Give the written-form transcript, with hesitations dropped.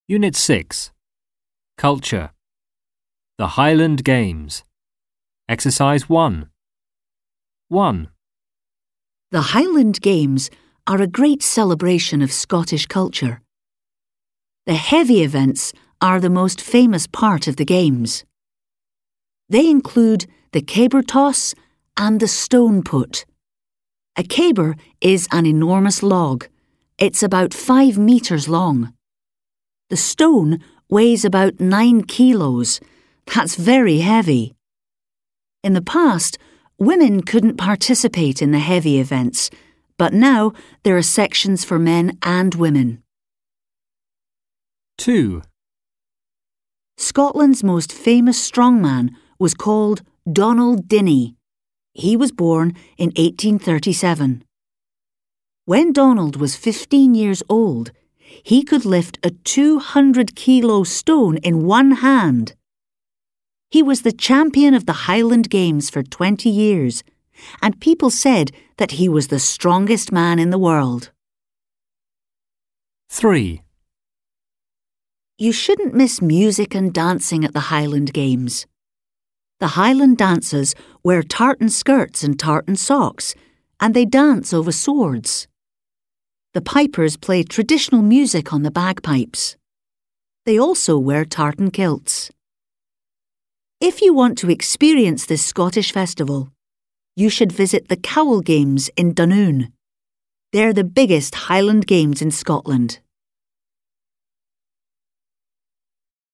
Unit 6. Culture. The Highland Games. Exercise 1. 1. The Highland Games are a great celebration of Scottish culture. The heavy events are the most famous part of the Games. They include the caber toss and the stone put. A caber is an enormous log. It's about 5 metres long. The stone weighs about 9 kilos. That's very heavy. In the past, women couldn't participate in the heavy events, but now there are sections for men and women. 2. Scotland's most famous strongman was called Donald Dinnie. He was born in 1837. When Donald was 15 years old, he could lift a 200-kilo stone in one hand. He was the champion of the Highland Games for 20 years, and people said that he was the strongest man in the world. 3. You shouldn't miss music and dancing at the Highland Games. The Highland dancers wear tartan skirts and tartan socks, and they dance over swords. The pipers play traditional music on the bagpipes. They also wear tartan kilts. If you want to experience this Scottish festival, you should visit the Cowal Games in Dunoon. They're the biggest Highland Games in Scotland.